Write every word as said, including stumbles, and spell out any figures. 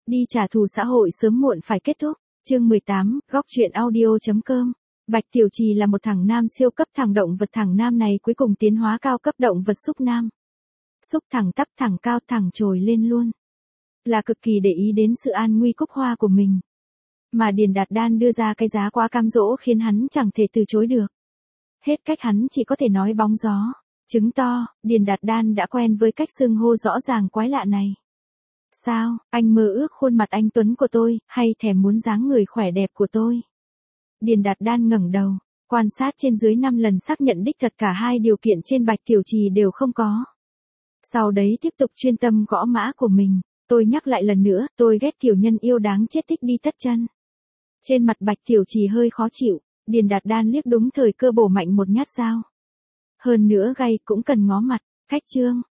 Đi trả thù xã hội sớm muộn phải kết thúc. Chương mười tám, góc truyện audio.com. Bạch Tiểu Trì là một thằng nam siêu cấp thằng động vật, thằng nam này cuối cùng tiến hóa cao cấp động vật xúc nam. Xúc thẳng tắp thẳng cao thẳng trồi lên luôn. Là cực kỳ để ý đến sự an nguy cúc hoa của mình. Mà Điền Đạt Đan đưa ra cái giá quá cám dỗ khiến hắn chẳng thể từ chối được. Hết cách hắn chỉ có thể nói bóng gió. Chứng to, Điền Đạt Đan đã quen với cách xưng hô rõ ràng quái lạ này. Sao, anh mơ ước khuôn mặt anh tuấn của tôi, hay thèm muốn dáng người khỏe đẹp của tôi? Điền Đạt Đan ngẩng đầu, quan sát trên dưới năm lần xác nhận đích thật cả hai điều kiện trên Bạch Tiểu Trì đều không có. Sau đấy tiếp tục chuyên tâm gõ mã của mình. Tôi nhắc lại lần nữa, tôi ghét kiểu nhân yêu đáng chết thích đi tất chân. Trên mặt Bạch Tiểu Trì hơi khó chịu, Điền Đạt Đan liếc đúng thời cơ bổ mạnh một nhát dao. Hơn nữa gay cũng cần ngó mặt, khách trương,